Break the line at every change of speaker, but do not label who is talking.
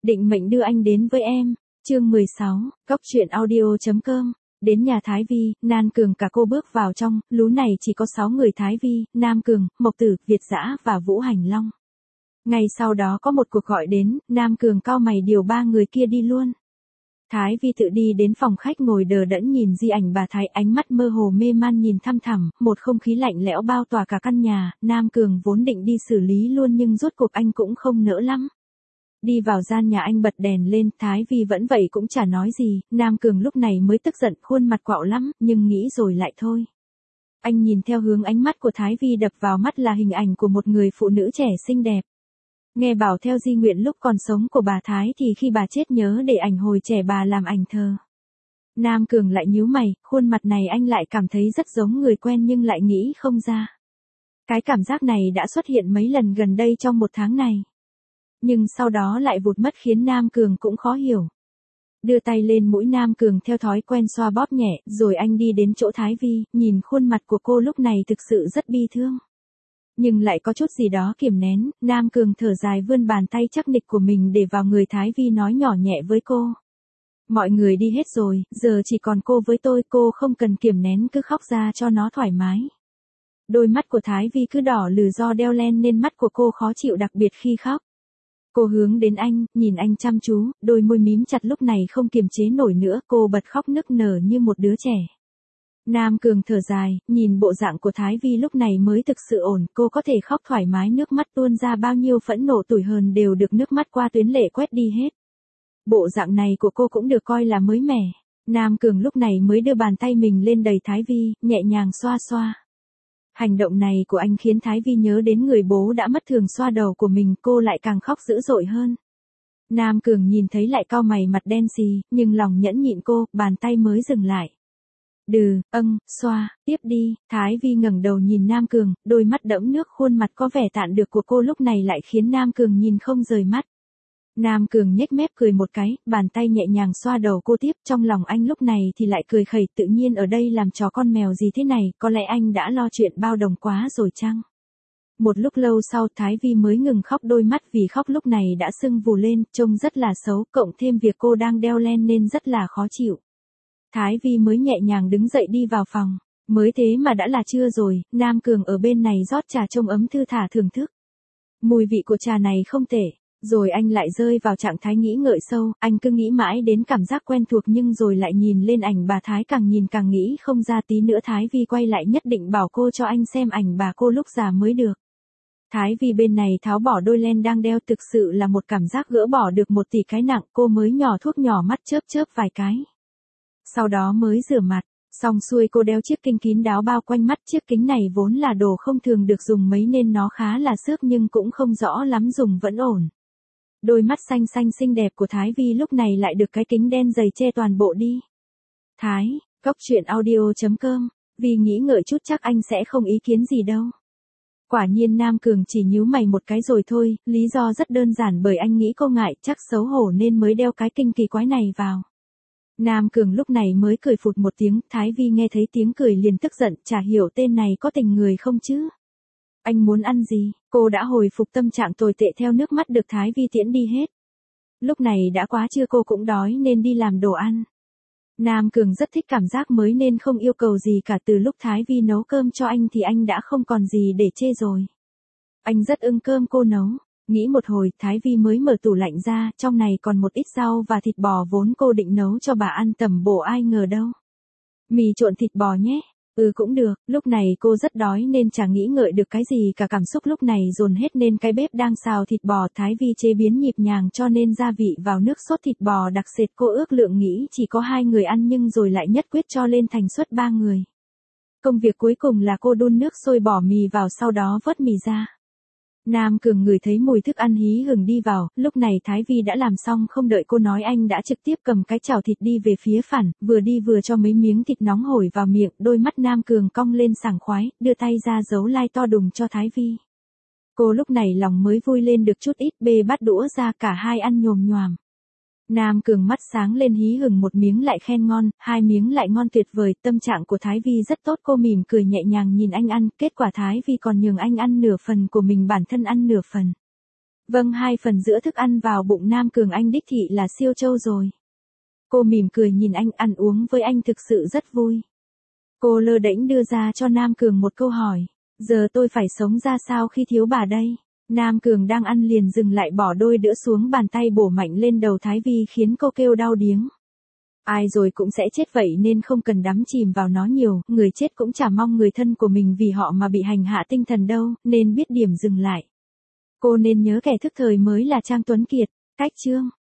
Định mệnh đưa anh đến với em. Chương 16, Cóc truyện audio.com. Đến nhà Thái Vi, Nan Cường cả cô bước vào trong, lú này chỉ có 6 người Thái Vi, Nam Cường, Mộc Tử, Việt Dã và Vũ Hành Long. Ngay sau đó có một cuộc gọi đến, Nam Cường cau mày điều 3 người kia đi luôn. Thái Vi tự đi đến phòng khách ngồi đờ đẫn nhìn di ảnh bà Thái, ánh mắt mơ hồ mê man nhìn thăm thẳm, một không khí lạnh lẽo bao tỏa cả căn nhà. Nam Cường vốn định đi xử lý luôn nhưng rốt cuộc anh cũng không nỡ lắm. Đi vào gian nhà anh bật đèn lên, Thái Vi vẫn vậy cũng chả nói gì, Nam Cường lúc này mới tức giận, khuôn mặt quạo lắm, nhưng nghĩ rồi lại thôi. Anh nhìn theo hướng ánh mắt của Thái Vi đập vào mắt là hình ảnh của một người phụ nữ trẻ xinh đẹp. Nghe bảo theo di nguyện lúc còn sống của bà Thái thì khi bà chết nhớ để ảnh hồi trẻ bà làm ảnh thờ. Nam Cường lại nhíu mày, khuôn mặt này anh lại cảm thấy rất giống người quen nhưng lại nghĩ không ra. Cái cảm giác này đã xuất hiện mấy lần gần đây trong một tháng này. Nhưng sau đó lại vụt mất khiến Nam Cường cũng khó hiểu. Đưa tay lên mũi Nam Cường theo thói quen xoa bóp nhẹ, rồi anh đi đến chỗ Thái Vi, nhìn khuôn mặt của cô lúc này thực sự rất bi thương. Nhưng lại có chút gì đó kiềm nén, Nam Cường thở dài vươn bàn tay chắc nịch của mình để vào người Thái Vi nói nhỏ nhẹ với cô. Mọi người đi hết rồi, giờ chỉ còn cô với tôi, cô không cần kiềm nén cứ khóc ra cho nó thoải mái. Đôi mắt của Thái Vi cứ đỏ lừ do đeo len nên mắt của cô khó chịu đặc biệt khi khóc. Cô hướng đến anh, nhìn anh chăm chú, đôi môi mím chặt lúc này không kiềm chế nổi nữa, cô bật khóc nức nở như một đứa trẻ. Nam Cường thở dài, nhìn bộ dạng của Thái Vi lúc này mới thực sự ổn, cô có thể khóc thoải mái, nước mắt tuôn ra bao nhiêu phẫn nộ tủi hờn đều được nước mắt qua tuyến lệ quét đi hết. Bộ dạng này của cô cũng được coi là mới mẻ. Nam Cường lúc này mới đưa bàn tay mình lên đầy Thái Vi, nhẹ nhàng xoa xoa. Hành động này của anh khiến Thái Vi nhớ đến người bố đã mất thường xoa đầu của mình, cô lại càng khóc dữ dội hơn. Nam Cường nhìn thấy lại cau mày mặt đen xì, nhưng lòng nhẫn nhịn cô, bàn tay mới dừng lại. Xoa, tiếp đi. Thái Vi ngẩng đầu nhìn Nam Cường, đôi mắt đẫm nước, khuôn mặt có vẻ tạn được của cô lúc này lại khiến Nam Cường nhìn không rời mắt. Nam Cường nhếch mép cười một cái, bàn tay nhẹ nhàng xoa đầu cô tiếp, trong lòng anh lúc này thì lại cười khẩy, tự nhiên ở đây làm chó con mèo gì thế này, có lẽ anh đã lo chuyện bao đồng quá rồi chăng? Một lúc lâu sau Thái Vi mới ngừng khóc, đôi mắt vì khóc lúc này đã sưng vù lên, trông rất là xấu, cộng thêm việc cô đang đeo len nên rất là khó chịu. Thái Vi mới nhẹ nhàng đứng dậy đi vào phòng, mới thế mà đã là trưa rồi, Nam Cường ở bên này rót trà trông ấm thư thả thưởng thức. Mùi vị của trà này không tệ. Rồi anh lại rơi vào trạng thái nghĩ ngợi sâu, anh cứ nghĩ mãi đến cảm giác quen thuộc nhưng rồi lại nhìn lên ảnh bà Thái, càng nhìn càng nghĩ không ra. Tí nữa Thái Vi quay lại nhất định bảo cô cho anh xem ảnh bà cô lúc già mới được. Thái Vi bên này tháo bỏ đôi len đang đeo, thực sự là một cảm giác gỡ bỏ được 1 tỷ cái nặng, cô mới nhỏ thuốc nhỏ mắt chớp chớp vài cái. Sau đó mới rửa mặt, xong xuôi cô đeo chiếc kính kín đáo bao quanh mắt, chiếc kính này vốn là đồ không thường được dùng mấy nên nó khá là xước nhưng cũng không rõ lắm, dùng vẫn ổn. Đôi mắt xanh xanh xinh đẹp của Thái Vi lúc này lại được cái kính đen dày che toàn bộ đi. Cóc truyện audio.com, vì nghĩ ngợi chút chắc anh sẽ không ý kiến gì đâu. Quả nhiên Nam Cường chỉ nhíu mày một cái rồi thôi, lý do rất đơn giản bởi anh nghĩ cô ngại, chắc xấu hổ nên mới đeo cái kính kỳ quái này vào. Nam Cường lúc này mới cười phụt một tiếng, Thái Vi nghe thấy tiếng cười liền tức giận, chả hiểu tên này có tình người không chứ. Anh muốn ăn gì? Cô đã hồi phục tâm trạng tồi tệ theo nước mắt được Thái Vi tiễn đi hết. Lúc này đã quá trưa, cô cũng đói nên đi làm đồ ăn. Nam Cường rất thích cảm giác mới nên không yêu cầu gì cả, từ lúc Thái Vi nấu cơm cho anh thì anh đã không còn gì để chê rồi. Anh rất ưng cơm cô nấu. Nghĩ một hồi, Thái Vi mới mở tủ lạnh ra, trong này còn một ít rau và thịt bò vốn cô định nấu cho bà ăn tầm bổ, ai ngờ đâu. Mì trộn thịt bò nhé. Cũng được, lúc này cô rất đói nên chẳng nghĩ ngợi được cái gì cả, cảm xúc lúc này dồn hết nên cái bếp đang xào thịt bò. Thái Vi chế biến nhịp nhàng cho nên gia vị vào nước sốt thịt bò đặc sệt, cô ước lượng nghĩ chỉ có 2 người ăn nhưng rồi lại nhất quyết cho lên thành suất 3 người. Công việc cuối cùng là cô đun nước sôi bỏ mì vào, sau đó vớt mì ra. Nam Cường ngửi thấy mùi thức ăn hí hửng đi vào, lúc này Thái Vi đã làm xong, không đợi cô nói anh đã trực tiếp cầm cái chảo thịt đi về phía phản, vừa đi vừa cho mấy miếng thịt nóng hổi vào miệng, đôi mắt Nam Cường cong lên sảng khoái, đưa tay ra giấu like to đùng cho Thái Vi. Cô lúc này lòng mới vui lên được chút ít, bê bát đũa ra, cả hai ăn nhồm nhoàm. Nam Cường mắt sáng lên, hí hửng, một miếng lại khen ngon, 2 miếng lại ngon tuyệt vời, tâm trạng của Thái Vi rất tốt, cô mỉm cười nhẹ nhàng nhìn anh ăn, kết quả Thái Vi còn nhường anh ăn nửa phần của mình, bản thân ăn nửa phần. Vâng, 2 phần giữa thức ăn vào bụng Nam Cường anh đích thị là siêu trâu rồi. Cô mỉm cười nhìn anh, ăn uống với anh thực sự rất vui. Cô lơ đễnh đưa ra cho Nam Cường một câu hỏi. Giờ tôi phải sống ra sao khi thiếu bà đây? Nam Cường đang ăn liền dừng lại, bỏ đôi đũa xuống bàn tay bổ mạnh lên đầu Thái Vi khiến cô kêu đau điếng. Ai rồi cũng sẽ chết vậy nên không cần đắm chìm vào nó nhiều, người chết cũng chả mong người thân của mình vì họ mà bị hành hạ tinh thần đâu, nên biết điểm dừng lại. Cô nên nhớ kẻ thức thời mới là Trang Tuấn Kiệt. Cách chương